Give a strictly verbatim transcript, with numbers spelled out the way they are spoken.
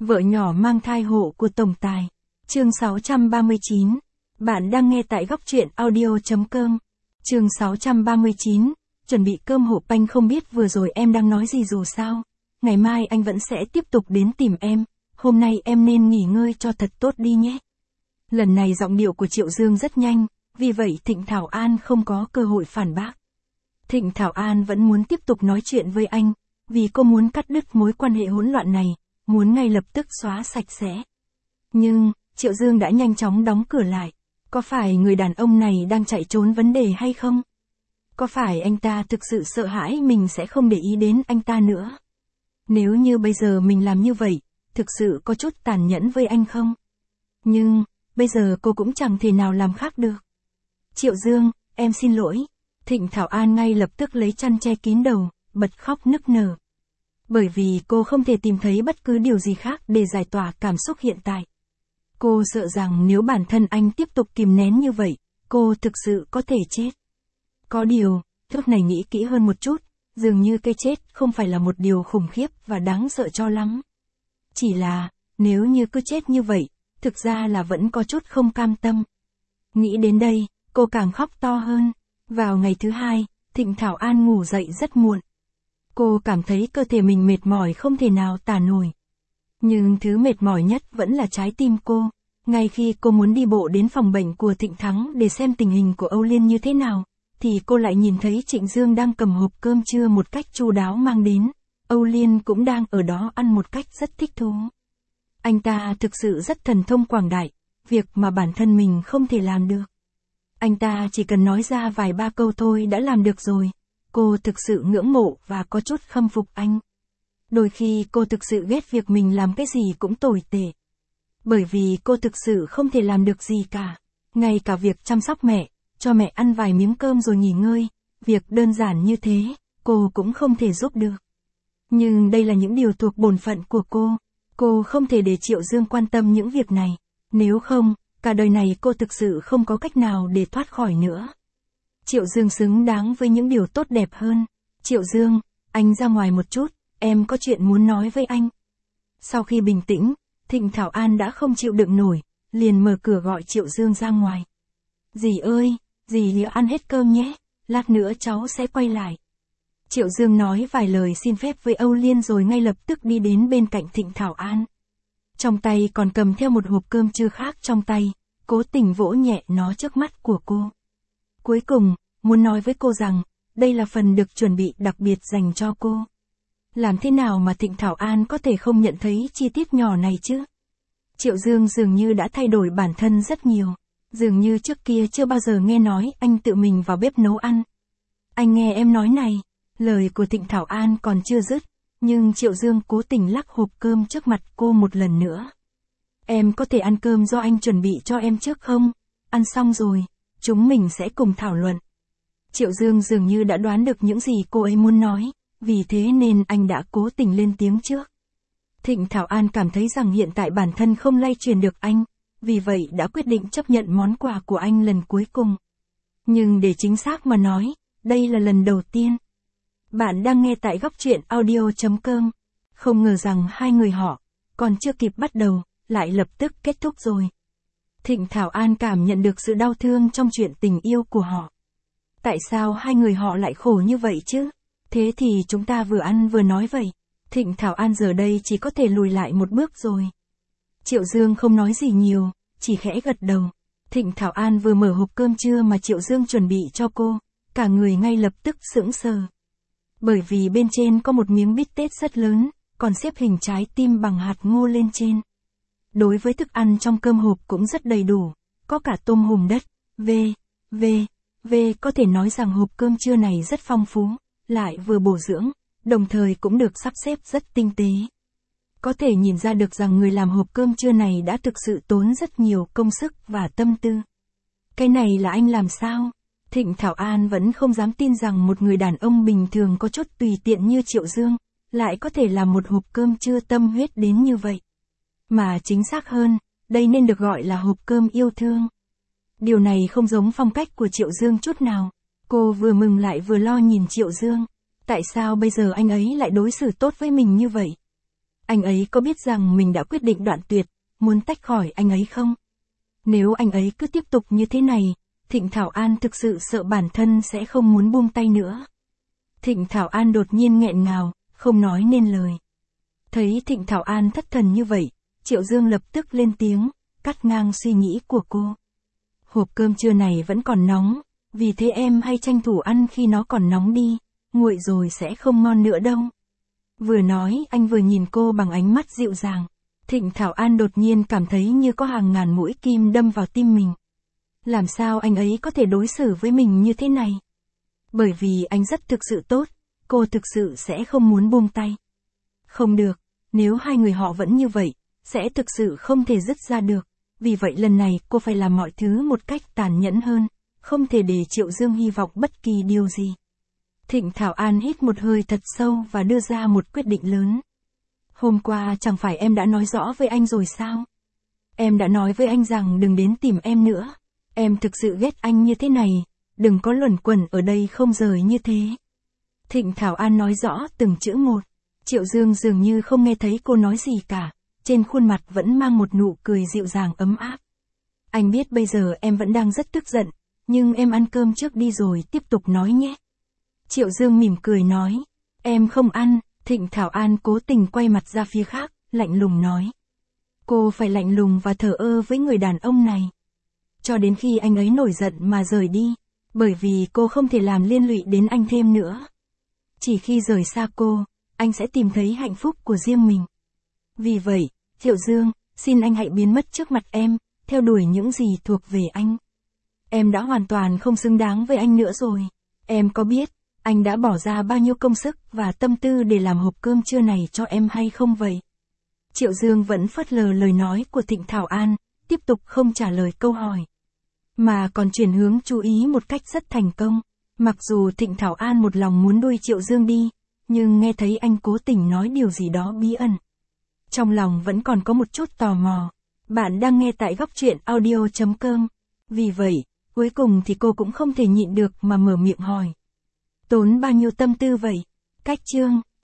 Vợ nhỏ mang thai hộ của tổng tài. Chương sáu trăm ba mươi chín. Bạn đang nghe tại góc truyện audio chấm com. Chương sáu trăm ba mươi chín. Chuẩn bị cơm hộp. Anh không biết vừa rồi em đang nói gì dù sao. Ngày mai anh vẫn sẽ tiếp tục đến tìm em. Hôm nay em nên nghỉ ngơi cho thật tốt đi nhé. Lần này giọng điệu của Triệu Dương rất nhanh, vì vậy Thịnh Thảo An không có cơ hội phản bác. Thịnh Thảo An vẫn muốn tiếp tục nói chuyện với anh, vì cô muốn cắt đứt mối quan hệ hỗn loạn này, muốn ngay lập tức xóa sạch sẽ. Nhưng, Triệu Dương đã nhanh chóng đóng cửa lại. Có phải người đàn ông này đang chạy trốn vấn đề hay không? Có phải anh ta thực sự sợ hãi mình sẽ không để ý đến anh ta nữa? Nếu như bây giờ mình làm như vậy, thực sự có chút tàn nhẫn với anh không? Nhưng, bây giờ cô cũng chẳng thể nào làm khác được. Triệu Dương, em xin lỗi. Thịnh Thảo An ngay lập tức lấy chăn che kín đầu, bật khóc nức nở. Bởi vì cô không thể tìm thấy bất cứ điều gì khác để giải tỏa cảm xúc hiện tại. Cô sợ rằng nếu bản thân anh tiếp tục kìm nén như vậy, cô thực sự có thể chết. Có điều, lúc này nghĩ kỹ hơn một chút, dường như cái chết không phải là một điều khủng khiếp và đáng sợ cho lắm. Chỉ là, nếu như cứ chết như vậy, thực ra là vẫn có chút không cam tâm. Nghĩ đến đây, cô càng khóc to hơn. Vào ngày thứ hai, Thịnh Thảo An ngủ dậy rất muộn. Cô cảm thấy cơ thể mình mệt mỏi không thể nào tả nổi. Nhưng thứ mệt mỏi nhất vẫn là trái tim cô. Ngay khi cô muốn đi bộ đến phòng bệnh của Thịnh Thắng để xem tình hình của Âu Liên như thế nào, thì cô lại nhìn thấy Trịnh Dương đang cầm hộp cơm trưa một cách chu đáo mang đến. Âu Liên cũng đang ở đó ăn một cách rất thích thú. Anh ta thực sự rất thần thông quảng đại, việc mà bản thân mình không thể làm được. Anh ta chỉ cần nói ra vài ba câu thôi đã làm được rồi. Cô thực sự ngưỡng mộ và có chút khâm phục anh. Đôi khi cô thực sự ghét việc mình làm cái gì cũng tồi tệ. Bởi vì cô thực sự không thể làm được gì cả. Ngay cả việc chăm sóc mẹ, cho mẹ ăn vài miếng cơm rồi nghỉ ngơi, việc đơn giản như thế, cô cũng không thể giúp được. Nhưng đây là những điều thuộc bổn phận của cô. Cô không thể để Triệu Dương quan tâm những việc này. Nếu không, cả đời này cô thực sự không có cách nào để thoát khỏi nữa. Triệu Dương xứng đáng với những điều tốt đẹp hơn. Triệu Dương, anh ra ngoài một chút, em có chuyện muốn nói với anh. Sau khi bình tĩnh, Thịnh Thảo An đã không chịu đựng nổi, liền mở cửa gọi Triệu Dương ra ngoài. Dì ơi, dì ăn hết cơm nhé, lát nữa cháu sẽ quay lại. Triệu Dương nói vài lời xin phép với Âu Liên rồi ngay lập tức đi đến bên cạnh Thịnh Thảo An. Trong tay còn cầm theo một hộp cơm trưa khác trong tay, cố tình vỗ nhẹ nó trước mắt của cô. Cuối cùng, muốn nói với cô rằng, đây là phần được chuẩn bị đặc biệt dành cho cô. Làm thế nào mà Thịnh Thảo An có thể không nhận thấy chi tiết nhỏ này chứ? Triệu Dương dường như đã thay đổi bản thân rất nhiều. Dường như trước kia chưa bao giờ nghe nói anh tự mình vào bếp nấu ăn. Anh nghe em nói này, lời của Thịnh Thảo An còn chưa dứt, nhưng Triệu Dương cố tình lắc hộp cơm trước mặt cô một lần nữa. Em có thể ăn cơm do anh chuẩn bị cho em trước không? Ăn xong rồi, chúng mình sẽ cùng thảo luận. Triệu Dương dường như đã đoán được những gì cô ấy muốn nói, vì thế nên anh đã cố tình lên tiếng trước. Thịnh Thảo An cảm thấy rằng hiện tại bản thân không lay truyền được anh, vì vậy đã quyết định chấp nhận món quà của anh lần cuối cùng. Nhưng để chính xác mà nói, đây là lần đầu tiên. Bạn đang nghe tại góc truyện audio chấm com. Không ngờ rằng hai người họ, còn chưa kịp bắt đầu, lại lập tức kết thúc rồi. Thịnh Thảo An cảm nhận được sự đau thương trong chuyện tình yêu của họ. Tại sao hai người họ lại khổ như vậy chứ? Thế thì chúng ta vừa ăn vừa nói vậy. Thịnh Thảo An giờ đây chỉ có thể lùi lại một bước rồi. Triệu Dương không nói gì nhiều, chỉ khẽ gật đầu. Thịnh Thảo An vừa mở hộp cơm trưa mà Triệu Dương chuẩn bị cho cô, cả người ngay lập tức sững sờ. Bởi vì bên trên có một miếng bít tết rất lớn, còn xếp hình trái tim bằng hạt ngô lên trên. Đối với thức ăn trong cơm hộp cũng rất đầy đủ, có cả tôm hùm đất, v, v, v có thể nói rằng hộp cơm trưa này rất phong phú, lại vừa bổ dưỡng, đồng thời cũng được sắp xếp rất tinh tế. Có thể nhìn ra được rằng người làm hộp cơm trưa này đã thực sự tốn rất nhiều công sức và tâm tư. Cái này là anh làm sao? Thịnh Thảo An vẫn không dám tin rằng một người đàn ông bình thường có chút tùy tiện như Triệu Dương, lại có thể làm một hộp cơm trưa tâm huyết đến như vậy. Mà chính xác hơn, đây nên được gọi là hộp cơm yêu thương. Điều này không giống phong cách của Triệu Dương chút nào. Cô vừa mừng lại vừa lo nhìn Triệu Dương. Tại sao bây giờ anh ấy lại đối xử tốt với mình như vậy? Anh ấy có biết rằng mình đã quyết định đoạn tuyệt, muốn tách khỏi anh ấy không? Nếu anh ấy cứ tiếp tục như thế này, Thịnh Thảo An thực sự sợ bản thân sẽ không muốn buông tay nữa. Thịnh Thảo An đột nhiên nghẹn ngào, không nói nên lời. Thấy Thịnh Thảo An thất thần như vậy, Triệu Dương lập tức lên tiếng, cắt ngang suy nghĩ của cô. Hộp cơm trưa này vẫn còn nóng, vì thế em hay tranh thủ ăn khi nó còn nóng đi, nguội rồi sẽ không ngon nữa đâu. Vừa nói anh vừa nhìn cô bằng ánh mắt dịu dàng. Thịnh Thảo An đột nhiên cảm thấy như có hàng ngàn mũi kim đâm vào tim mình. Làm sao anh ấy có thể đối xử với mình như thế này? Bởi vì anh rất thực sự tốt, cô thực sự sẽ không muốn buông tay. Không được, nếu hai người họ vẫn như vậy, sẽ thực sự không thể dứt ra được. Vì vậy lần này cô phải làm mọi thứ một cách tàn nhẫn hơn, không thể để Triệu Dương hy vọng bất kỳ điều gì. Thịnh Thảo An hít một hơi thật sâu và đưa ra một quyết định lớn. Hôm qua chẳng phải em đã nói rõ với anh rồi sao? Em đã nói với anh rằng đừng đến tìm em nữa. Em thực sự ghét anh như thế này, đừng có luẩn quẩn ở đây không rời như thế. Thịnh Thảo An nói rõ từng chữ một. Triệu Dương dường như không nghe thấy cô nói gì cả, trên khuôn mặt vẫn mang một nụ cười dịu dàng ấm áp. Anh biết bây giờ em vẫn đang rất tức giận, nhưng em ăn cơm trước đi rồi tiếp tục nói nhé. Triệu Dương mỉm cười nói, em không ăn. Thịnh Thảo An cố tình quay mặt ra phía khác, lạnh lùng nói. Cô phải lạnh lùng và thờ ơ với người đàn ông này. Cho đến khi anh ấy nổi giận mà rời đi, bởi vì cô không thể làm liên lụy đến anh thêm nữa. Chỉ khi rời xa cô, anh sẽ tìm thấy hạnh phúc của riêng mình. Vì vậy, Triệu Dương, xin anh hãy biến mất trước mặt em, theo đuổi những gì thuộc về anh. Em đã hoàn toàn không xứng đáng với anh nữa rồi. Em có biết, anh đã bỏ ra bao nhiêu công sức và tâm tư để làm hộp cơm trưa này cho em hay không vậy? Triệu Dương vẫn phớt lờ lời nói của Thịnh Thảo An, tiếp tục không trả lời câu hỏi. Mà còn chuyển hướng chú ý một cách rất thành công. Mặc dù Thịnh Thảo An một lòng muốn đuổi Triệu Dương đi, nhưng nghe thấy anh cố tình nói điều gì đó bí ẩn. Trong lòng vẫn còn có một chút tò mò. Bạn đang nghe tại góc truyện audio chấm com. Vì vậy, cuối cùng thì cô cũng không thể nhịn được mà mở miệng hỏi. Tốn bao nhiêu tâm tư vậy? Cách chương